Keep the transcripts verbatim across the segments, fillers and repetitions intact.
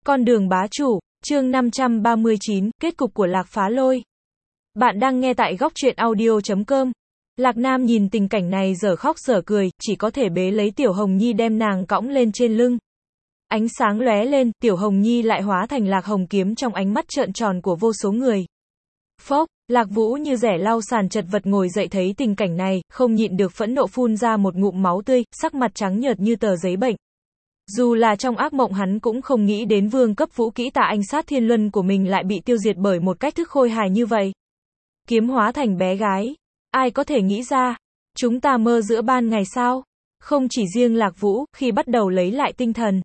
Con đường bá chủ, chương năm trăm ba mươi chín, kết cục của Lạc Phá Lôi. Bạn đang nghe tại góc truyện audio chấm com. Lạc Nam nhìn tình cảnh này dở khóc dở cười, chỉ có thể bế lấy Tiểu Hồng Nhi đem nàng cõng lên trên lưng. Ánh sáng lóe lên, Tiểu Hồng Nhi lại hóa thành Lạc Hồng kiếm trong ánh mắt trợn tròn của vô số người. Phốc, Lạc Vũ như rẻ lau sàn chật vật ngồi dậy thấy tình cảnh này, không nhịn được phẫn nộ phun ra một ngụm máu tươi, sắc mặt trắng nhợt như tờ giấy bệnh. Dù là trong ác mộng hắn cũng không nghĩ đến vương cấp vũ kỹ Tà Anh Sát Thiên Luân của mình lại bị tiêu diệt bởi một cách thức khôi hài như vậy. Kiếm hóa thành bé gái. Ai có thể nghĩ ra? Chúng ta mơ giữa ban ngày sao? Không chỉ riêng Lạc Vũ, khi bắt đầu lấy lại tinh thần.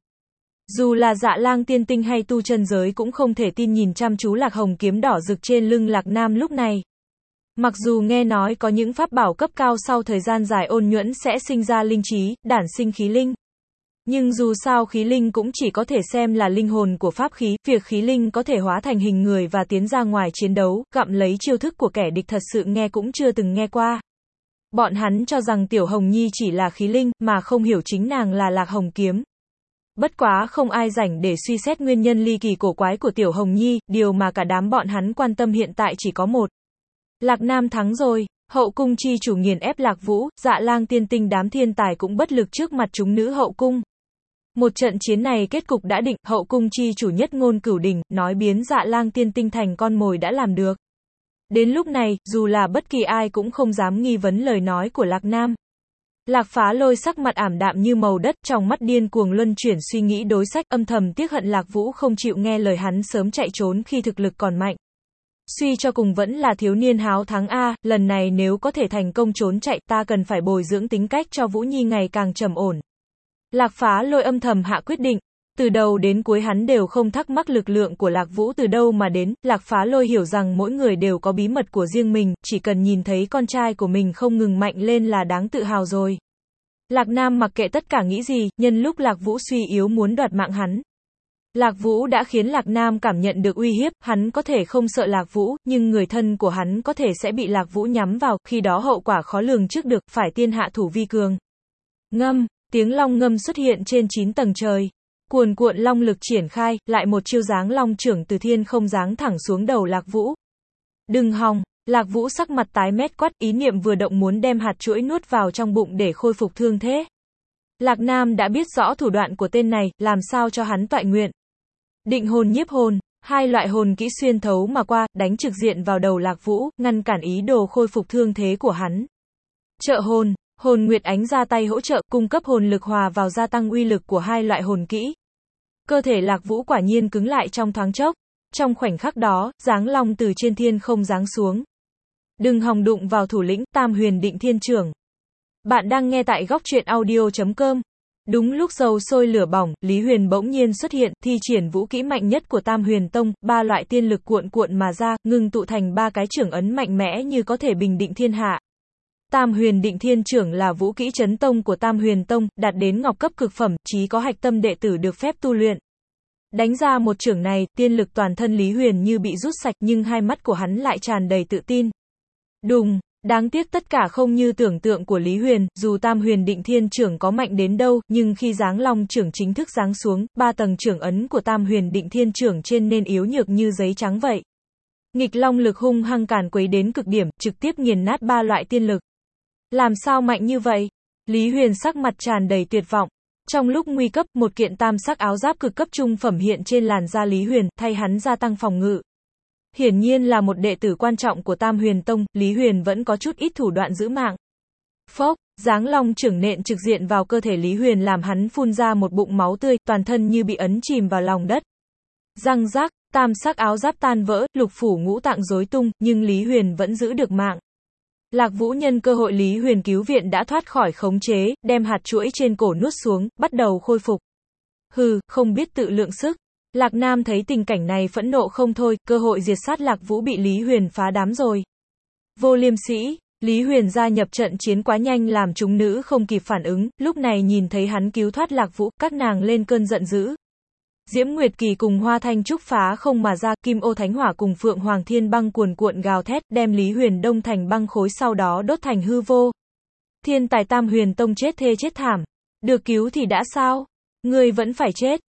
Dù là Dạ Lang tiên tinh hay tu chân giới cũng không thể tin nhìn chăm chú Lạc Hồng kiếm đỏ rực trên lưng Lạc Nam lúc này. Mặc dù nghe nói có những pháp bảo cấp cao sau thời gian dài ôn nhuẫn sẽ sinh ra linh trí, đản sinh khí linh. Nhưng dù sao khí linh cũng chỉ có thể xem là linh hồn của pháp khí, việc khí linh có thể hóa thành hình người và tiến ra ngoài chiến đấu, gặm lấy chiêu thức của kẻ địch thật sự nghe cũng chưa từng nghe qua. Bọn hắn cho rằng Tiểu Hồng Nhi chỉ là khí linh, mà không hiểu chính nàng là Lạc Hồng kiếm. Bất quá không ai rảnh để suy xét nguyên nhân ly kỳ cổ quái của Tiểu Hồng Nhi, điều mà cả đám bọn hắn quan tâm hiện tại chỉ có một. Lạc Nam thắng rồi. Hậu cung chi chủ nghiền ép Lạc Vũ, Dạ Lang tiên tinh đám thiên tài cũng bất lực trước mặt chúng nữ hậu cung. Một trận chiến này kết cục đã định, hậu cung chi chủ nhất ngôn cửu đỉnh, nói biến Dạ Lang tiên tinh thành con mồi đã làm được. Đến lúc này, dù là bất kỳ ai cũng không dám nghi vấn lời nói của Lạc Nam. Lạc Phá Lôi sắc mặt ảm đạm như màu đất, trong mắt điên cuồng luân chuyển suy nghĩ đối sách, âm thầm tiếc hận Lạc Vũ không chịu nghe lời hắn sớm chạy trốn khi thực lực còn mạnh. Suy cho cùng vẫn là thiếu niên háo thắng a, lần này nếu có thể thành công trốn chạy, ta cần phải bồi dưỡng tính cách cho Vũ Nhi ngày càng trầm ổn. Lạc Phá Lôi âm thầm hạ quyết định. Từ đầu đến cuối hắn đều không thắc mắc lực lượng của Lạc Vũ từ đâu mà đến, Lạc Phá Lôi hiểu rằng mỗi người đều có bí mật của riêng mình, chỉ cần nhìn thấy con trai của mình không ngừng mạnh lên là đáng tự hào rồi. Lạc Nam mặc kệ tất cả nghĩ gì, nhân lúc Lạc Vũ suy yếu muốn đoạt mạng hắn. Lạc Vũ đã khiến Lạc Nam cảm nhận được uy hiếp, hắn có thể không sợ Lạc Vũ, nhưng người thân của hắn có thể sẽ bị Lạc Vũ nhắm vào, khi đó hậu quả khó lường trước được, phải tiên hạ thủ vi cường. Ngâm, tiếng long ngâm xuất hiện trên chín tầng trời. Cuồn cuộn long lực triển khai, lại một chiêu giáng long trưởng từ thiên không giáng thẳng xuống đầu Lạc Vũ. Đừng hòng, Lạc Vũ sắc mặt tái mét quát, ý niệm vừa động muốn đem hạt chuỗi nuốt vào trong bụng để khôi phục thương thế. Lạc Nam đã biết rõ thủ đoạn của tên này, làm sao cho hắn toại nguyện. Định hồn nhiếp hồn, hai loại hồn kỹ xuyên thấu mà qua, đánh trực diện vào đầu Lạc Vũ, ngăn cản ý đồ khôi phục thương thế của hắn. Trợ hồn, Hồn Nguyệt Ánh ra tay hỗ trợ, cung cấp hồn lực hòa vào gia tăng uy lực của hai loại hồn kỹ. Cơ thể Lạc Vũ quả nhiên cứng lại trong thoáng chốc. Trong khoảnh khắc đó, giáng long từ trên thiên không giáng xuống. Đừng hòng đụng vào thủ lĩnh Tam Huyền Định Thiên Trưởng. Bạn đang nghe tại góc truyện audio chấm com. Đúng lúc dầu sôi lửa bỏng, Lý Huyền bỗng nhiên xuất hiện, thi triển vũ kỹ mạnh nhất của Tam Huyền Tông, ba loại tiên lực cuộn cuộn mà ra, ngưng tụ thành ba cái trưởng ấn mạnh mẽ như có thể bình định thiên hạ. Tam Huyền Định Thiên Trưởng là vũ kỹ chấn tông của Tam Huyền Tông, đạt đến ngọc cấp cực phẩm, chí có hạch tâm đệ tử được phép tu luyện. Đánh ra một chưởng này, tiên lực toàn thân Lý Huyền như bị rút sạch, nhưng hai mắt của hắn lại tràn đầy tự tin. Đùng, đáng tiếc tất cả không như tưởng tượng của Lý Huyền, dù Tam Huyền Định Thiên Trưởng có mạnh đến đâu, nhưng khi giáng long trưởng chính thức giáng xuống, ba tầng trưởng ấn của Tam Huyền Định Thiên Trưởng trên nên yếu nhược như giấy trắng vậy. Nghịch long lực hung hăng càn quấy đến cực điểm, trực tiếp nghiền nát ba loại tiên lực. Làm sao mạnh như vậy? Lý Huyền sắc mặt tràn đầy tuyệt vọng. Trong lúc nguy cấp, một kiện tam sắc áo giáp cực cấp trung phẩm hiện trên làn da Lý Huyền, thay hắn gia tăng phòng ngự. Hiển nhiên là một đệ tử quan trọng của Tam Huyền Tông, Lý Huyền vẫn có chút ít thủ đoạn giữ mạng. Phốc, giáng long trưởng nện trực diện vào cơ thể Lý Huyền làm hắn phun ra một bụng máu tươi, toàn thân như bị ấn chìm vào lòng đất. Răng rác, tam sắc áo giáp tan vỡ, lục phủ ngũ tạng rối tung, nhưng Lý Huyền vẫn giữ được mạng. Lạc Vũ nhân cơ hội Lý Huyền cứu viện đã thoát khỏi khống chế, đem hạt chuỗi trên cổ nuốt xuống, bắt đầu khôi phục. Hừ, không biết tự lượng sức. Lạc Nam thấy tình cảnh này phẫn nộ không thôi, cơ hội diệt sát Lạc Vũ bị Lý Huyền phá đám rồi. Vô Liêm Sĩ, Lý Huyền gia nhập trận chiến quá nhanh làm chúng nữ không kịp phản ứng, lúc này nhìn thấy hắn cứu thoát Lạc Vũ, các nàng lên cơn giận dữ. Diễm Nguyệt Kỳ cùng Hoa Thanh Trúc phá không mà ra, Kim Ô Thánh Hỏa cùng Phượng Hoàng Thiên Băng cuồn cuộn gào thét, đem Lý Huyền đông thành băng khối sau đó đốt thành hư vô. Thiên tài Tam Huyền Tông chết thê chết thảm. Được cứu thì đã sao? Ngươi vẫn phải chết.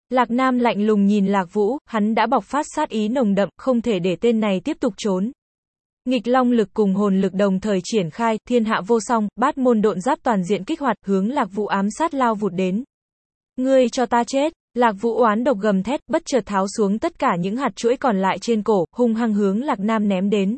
Lạc Nam lạnh lùng nhìn Lạc Vũ, hắn đã bộc phát sát ý nồng đậm, không thể để tên này tiếp tục trốn. Nghịch long lực cùng hồn lực đồng thời triển khai, thiên hạ vô song, bát môn độn giáp toàn diện kích hoạt, hướng Lạc Vũ ám sát lao vụt đến. Ngươi cho ta chết! Lạc Vũ oán độc gầm thét, bất chợt tháo xuống tất cả những hạt chuỗi còn lại trên cổ, hung hăng hướng Lạc Nam ném đến.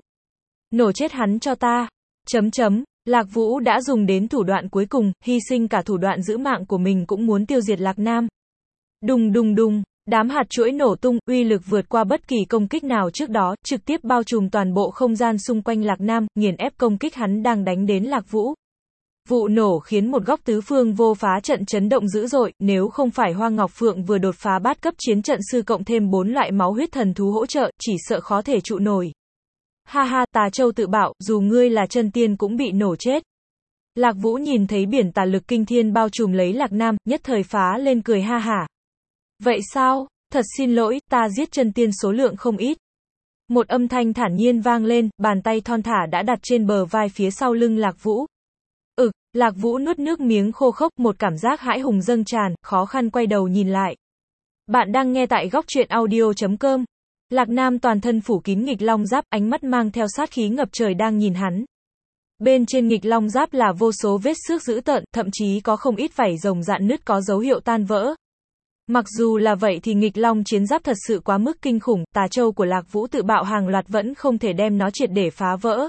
Nổ chết hắn cho ta! Chấm chấm, Lạc Vũ đã dùng đến thủ đoạn cuối cùng, hy sinh cả thủ đoạn giữ mạng của mình cũng muốn tiêu diệt Lạc Nam. Đùng đùng đùng, đám hạt chuỗi nổ tung, uy lực vượt qua bất kỳ công kích nào trước đó, trực tiếp bao trùm toàn bộ không gian xung quanh Lạc Nam, nghiền ép công kích hắn đang đánh đến Lạc Vũ. Vụ nổ khiến một góc tứ phương vô phá trận chấn động dữ dội, nếu không phải Hoa Ngọc Phượng vừa đột phá bát cấp chiến trận sư cộng thêm bốn loại máu huyết thần thú hỗ trợ, chỉ sợ khó thể trụ nổi. Ha ha, Tà Châu tự bạo, dù ngươi là chân tiên cũng bị nổ chết. Lạc Vũ nhìn thấy biển tà lực kinh thiên bao trùm lấy Lạc Nam, nhất thời phá lên cười ha hả. Vậy sao? Thật xin lỗi, ta giết chân tiên số lượng không ít. Một âm thanh thản nhiên vang lên, bàn tay thon thả đã đặt trên bờ vai phía sau lưng Lạc Vũ. Ực, Lạc Vũ nuốt nước miếng khô khốc, một cảm giác hãi hùng dâng tràn, khó khăn quay đầu nhìn lại. Bạn đang nghe tại góc truyện audio chấm com. Lạc Nam toàn thân phủ kín nghịch long giáp, ánh mắt mang theo sát khí ngập trời đang nhìn hắn. Bên trên nghịch long giáp là vô số vết xước dữ tợn, thậm chí có không ít vảy rồng rạn nứt có dấu hiệu tan vỡ. Mặc dù là vậy thì nghịch long chiến giáp thật sự quá mức kinh khủng, Tà Châu của Lạc Vũ tự bạo hàng loạt vẫn không thể đem nó triệt để phá vỡ.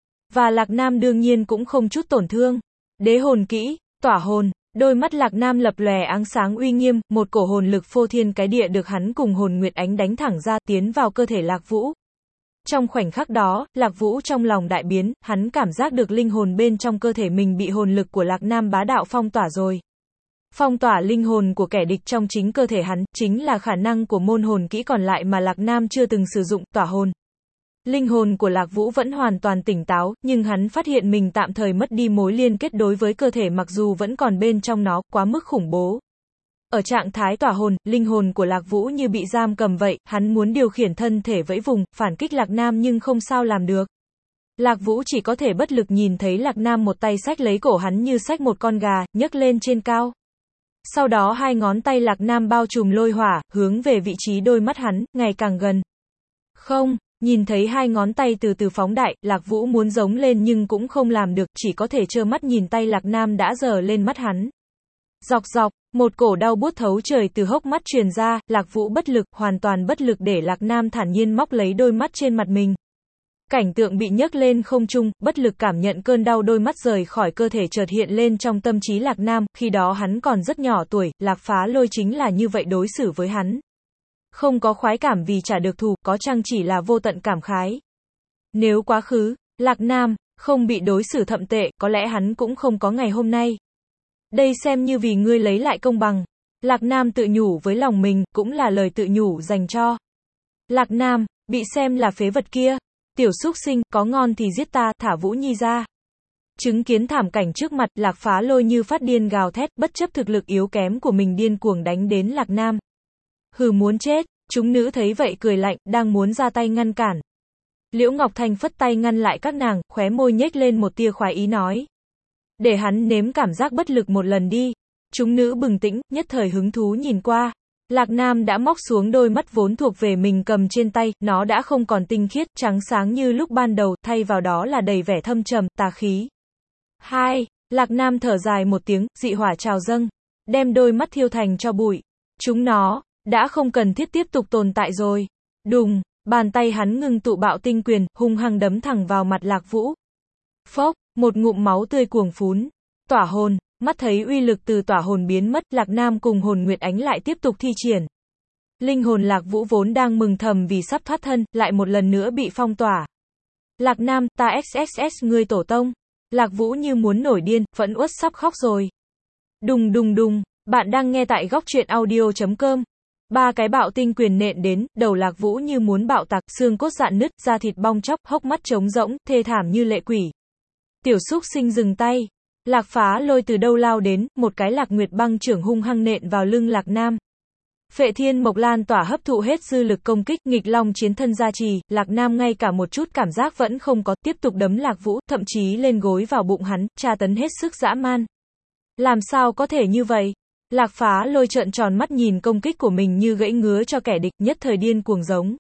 Và Lạc Nam đương nhiên cũng không chút tổn thương. Đế hồn kỹ, tỏa hồn, đôi mắt Lạc Nam lập lòe ánh sáng uy nghiêm, một cổ hồn lực phô thiên cái địa được hắn cùng hồn nguyệt ánh đánh thẳng ra, tiến vào cơ thể Lạc Vũ. Trong khoảnh khắc đó, Lạc Vũ trong lòng đại biến, hắn cảm giác được linh hồn bên trong cơ thể mình bị hồn lực của Lạc Nam bá đạo phong tỏa rồi. Phong tỏa linh hồn của kẻ địch trong chính cơ thể hắn, chính là khả năng của môn hồn kỹ còn lại mà Lạc Nam chưa từng sử dụng, tỏa hồn. Linh hồn của Lạc Vũ vẫn hoàn toàn tỉnh táo, nhưng hắn phát hiện mình tạm thời mất đi mối liên kết đối với cơ thể mặc dù vẫn còn bên trong nó, quá mức khủng bố. Ở trạng thái tỏa hồn, linh hồn của Lạc Vũ như bị giam cầm vậy, hắn muốn điều khiển thân thể vẫy vùng, phản kích Lạc Nam nhưng không sao làm được. Lạc Vũ chỉ có thể bất lực nhìn thấy Lạc Nam một tay xách lấy cổ hắn như xách một con gà, nhấc lên trên cao. Sau đó hai ngón tay Lạc Nam bao trùm lôi hỏa, hướng về vị trí đôi mắt hắn, ngày càng gần. Không, nhìn thấy hai ngón tay từ từ phóng đại, Lạc Vũ muốn giống lên nhưng cũng không làm được, chỉ có thể trơ mắt nhìn tay Lạc Nam đã giở lên mắt hắn. Dọc dọc, một cổ đau buốt thấu trời từ hốc mắt truyền ra, Lạc Vũ bất lực, hoàn toàn bất lực để Lạc Nam thản nhiên móc lấy đôi mắt trên mặt mình. Cảnh tượng bị nhấc lên không trung, bất lực cảm nhận cơn đau đôi mắt rời khỏi cơ thể chợt hiện lên trong tâm trí Lạc Nam, khi đó hắn còn rất nhỏ tuổi, Lạc Phá Lôi chính là như vậy đối xử với hắn. Không có khoái cảm vì trả được thù, có chăng chỉ là vô tận cảm khái. Nếu quá khứ, Lạc Nam, không bị đối xử thậm tệ, có lẽ hắn cũng không có ngày hôm nay. Đây xem như vì ngươi lấy lại công bằng. Lạc Nam tự nhủ với lòng mình, cũng là lời tự nhủ dành cho Lạc Nam, bị xem là phế vật kia. Tiểu súc sinh, có ngon thì giết ta, thả Vũ Nhi ra. Chứng kiến thảm cảnh trước mặt, Lạc Phá Lôi như phát điên gào thét, bất chấp thực lực yếu kém của mình điên cuồng đánh đến Lạc Nam. Hừ, muốn chết, chúng nữ thấy vậy cười lạnh, đang muốn ra tay ngăn cản. Liễu Ngọc Thanh phất tay ngăn lại các nàng, khóe môi nhếch lên một tia khoái ý nói. Để hắn nếm cảm giác bất lực một lần đi. Chúng nữ bừng tỉnh, nhất thời hứng thú nhìn qua. Lạc Nam đã móc xuống đôi mắt vốn thuộc về mình cầm trên tay, nó đã không còn tinh khiết, trắng sáng như lúc ban đầu, thay vào đó là đầy vẻ thâm trầm, tà khí. Hai, Lạc Nam thở dài một tiếng, dị hỏa trào dâng, đem đôi mắt thiêu thành cho bụi. Chúng nó đã không cần thiết tiếp tục tồn tại rồi. Đùng, bàn tay hắn ngưng tụ bạo tinh quyền, hung hăng đấm thẳng vào mặt Lạc Vũ. Phốc, một ngụm máu tươi cuồng phún. Tỏa hồn, mắt thấy uy lực từ tỏa hồn biến mất, Lạc Nam cùng hồn nguyệt ánh lại tiếp tục thi triển. Linh hồn Lạc Vũ vốn đang mừng thầm vì sắp thoát thân, lại một lần nữa bị phong tỏa. Lạc Nam, ta xx ngươi tổ tông. Lạc Vũ như muốn nổi điên, phẫn uất sắp khóc rồi. Đùng đùng đùng, bạn đang nghe tại góc truyện audio chấm com. Ba cái bạo tinh quyền nện đến, đầu Lạc Vũ như muốn bạo tạc, xương cốt rạn nứt, da thịt bong chóc, hốc mắt trống rỗng, thê thảm như lệ quỷ. Tiểu súc sinh dừng tay. Lạc Phá Lôi từ đâu lao đến, một cái Lạc Nguyệt băng trưởng hung hăng nện vào lưng Lạc Nam. Phệ Thiên Mộc Lan tỏa hấp thụ hết dư lực công kích, nghịch long chiến thân gia trì, Lạc Nam ngay cả một chút cảm giác vẫn không có, tiếp tục đấm Lạc Vũ, thậm chí lên gối vào bụng hắn, tra tấn hết sức dã man. Làm sao có thể như vậy? Lạc Phá Lôi trợn tròn mắt nhìn công kích của mình như gãy ngứa cho kẻ địch, nhất thời điên cuồng giống.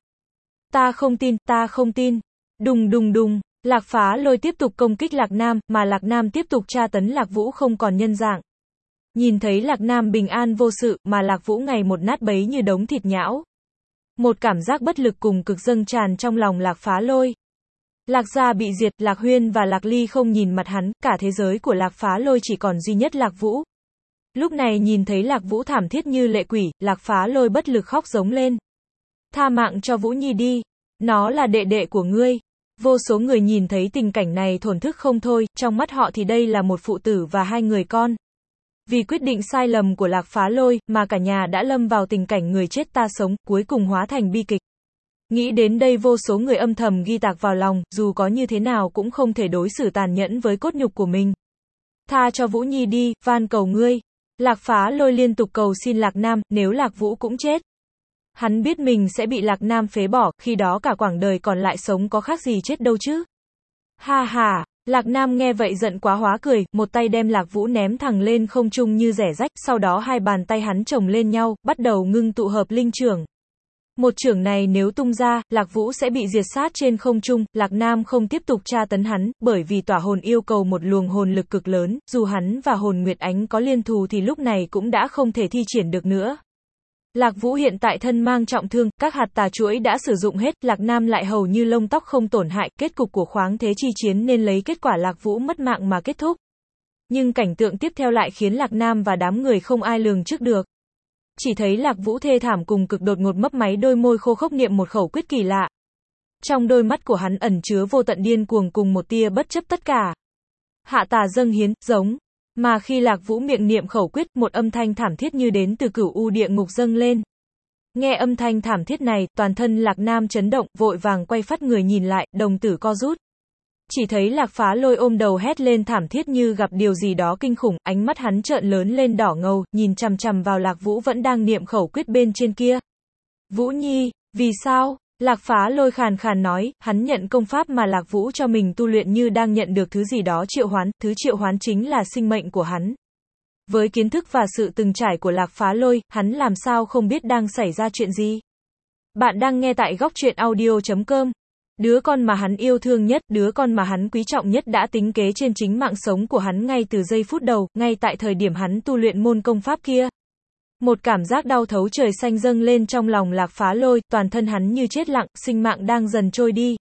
Ta không tin, ta không tin. Đùng đùng đùng, Lạc Phá Lôi tiếp tục công kích Lạc Nam, mà Lạc Nam tiếp tục tra tấn Lạc Vũ không còn nhân dạng. Nhìn thấy Lạc Nam bình an vô sự, mà Lạc Vũ ngày một nát bấy như đống thịt nhão. Một cảm giác bất lực cùng cực dâng tràn trong lòng Lạc Phá Lôi. Lạc gia bị diệt, Lạc Huyên và Lạc Ly không nhìn mặt hắn, cả thế giới của Lạc Phá Lôi chỉ còn duy nhất Lạc Vũ. Lúc này nhìn thấy Lạc Vũ thảm thiết như lệ quỷ, Lạc Phá Lôi bất lực khóc giống lên. Tha mạng cho Vũ Nhi đi, nó là đệ đệ của ngươi. Vô số người nhìn thấy tình cảnh này thổn thức không thôi, trong mắt họ thì đây là một phụ tử và hai người con. Vì quyết định sai lầm của Lạc Phá Lôi, mà cả nhà đã lâm vào tình cảnh người chết ta sống, cuối cùng hóa thành bi kịch. Nghĩ đến đây vô số người âm thầm ghi tạc vào lòng, dù có như thế nào cũng không thể đối xử tàn nhẫn với cốt nhục của mình. Tha cho Vũ Nhi đi, van cầu ngươi. Lạc Phá Lôi liên tục cầu xin Lạc Nam, nếu Lạc Vũ cũng chết. Hắn biết mình sẽ bị Lạc Nam phế bỏ, khi đó cả quãng đời còn lại sống có khác gì chết đâu chứ. Ha ha, Lạc Nam nghe vậy giận quá hóa cười, một tay đem Lạc Vũ ném thẳng lên không trung như rẻ rách, sau đó hai bàn tay hắn chồng lên nhau, bắt đầu ngưng tụ hợp linh chưởng. Một chưởng này nếu tung ra, Lạc Vũ sẽ bị diệt sát trên không trung, Lạc Nam không tiếp tục tra tấn hắn, bởi vì tỏa hồn yêu cầu một luồng hồn lực cực lớn, dù hắn và hồn Nguyệt Ánh có liên thù thì lúc này cũng đã không thể thi triển được nữa. Lạc Vũ hiện tại thân mang trọng thương, các hạt tà chuỗi đã sử dụng hết, Lạc Nam lại hầu như lông tóc không tổn hại, kết cục của khoáng thế chi chiến nên lấy kết quả Lạc Vũ mất mạng mà kết thúc. Nhưng cảnh tượng tiếp theo lại khiến Lạc Nam và đám người không ai lường trước được. Chỉ thấy Lạc Vũ thê thảm cùng cực đột ngột mấp máy đôi môi khô khốc niệm một khẩu quyết kỳ lạ. Trong đôi mắt của hắn ẩn chứa vô tận điên cuồng cùng một tia bất chấp tất cả. Hạ tà dâng hiến, giống. Mà khi Lạc Vũ miệng niệm khẩu quyết, một âm thanh thảm thiết như đến từ cửu u địa ngục dâng lên. Nghe âm thanh thảm thiết này, toàn thân Lạc Nam chấn động, vội vàng quay phát người nhìn lại, đồng tử co rút. Chỉ thấy Lạc Phá Lôi ôm đầu hét lên thảm thiết như gặp điều gì đó kinh khủng, ánh mắt hắn trợn lớn lên đỏ ngầu, nhìn chằm chằm vào Lạc Vũ vẫn đang niệm khẩu quyết bên trên kia. Vũ Nhi, vì sao? Lạc Phá Lôi khàn khàn nói, hắn nhận công pháp mà Lạc Vũ cho mình tu luyện như đang nhận được thứ gì đó triệu hoán, thứ triệu hoán chính là sinh mệnh của hắn. Với kiến thức và sự từng trải của Lạc Phá Lôi, hắn làm sao không biết đang xảy ra chuyện gì. Bạn đang nghe tại góc truyện audio chấm com. Đứa con mà hắn yêu thương nhất, đứa con mà hắn quý trọng nhất đã tính kế trên chính mạng sống của hắn ngay từ giây phút đầu, ngay tại thời điểm hắn tu luyện môn công pháp kia. Một cảm giác đau thấu trời xanh dâng lên trong lòng Lạc Phá Lôi, toàn thân hắn như chết lặng, sinh mạng đang dần trôi đi.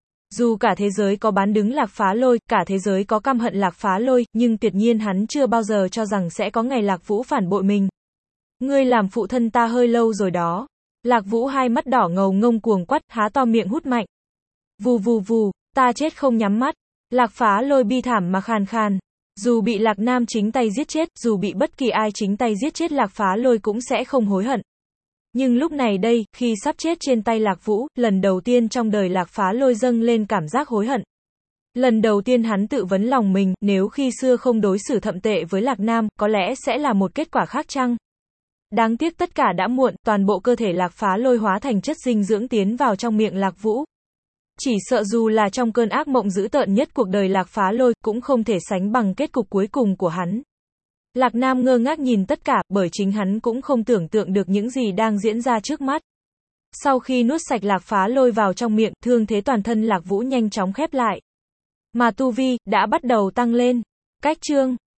Dù cả thế giới có bán đứng Lạc Phá Lôi, cả thế giới có căm hận Lạc Phá Lôi, nhưng tuyệt nhiên hắn chưa bao giờ cho rằng sẽ có ngày Lạc Vũ phản bội mình. Ngươi làm phụ thân ta hơi lâu rồi đó. Lạc Vũ hai mắt đỏ ngầu ngông cuồng quắt, há to miệng hút mạnh. Vù vù vù, ta chết không nhắm mắt. Lạc Phá Lôi bi thảm mà khàn khàn. Dù bị Lạc Nam chính tay giết chết, dù bị bất kỳ ai chính tay giết chết Lạc Phá Lôi cũng sẽ không hối hận. Nhưng lúc này đây, khi sắp chết trên tay Lạc Vũ, lần đầu tiên trong đời Lạc Phá Lôi dâng lên cảm giác hối hận. Lần đầu tiên hắn tự vấn lòng mình, nếu khi xưa không đối xử thậm tệ với Lạc Nam, có lẽ sẽ là một kết quả khác chăng? Đáng tiếc tất cả đã muộn, toàn bộ cơ thể Lạc Phá Lôi hóa thành chất dinh dưỡng tiến vào trong miệng Lạc Vũ. Chỉ sợ dù là trong cơn ác mộng dữ tợn nhất cuộc đời Lạc Phá Lôi, cũng không thể sánh bằng kết cục cuối cùng của hắn. Lạc Nam ngơ ngác nhìn tất cả, bởi chính hắn cũng không tưởng tượng được những gì đang diễn ra trước mắt. Sau khi nuốt sạch Lạc Phá Lôi vào trong miệng, thương thế toàn thân Lạc Vũ nhanh chóng khép lại. Mà tu vi, đã bắt đầu tăng lên. Cách chương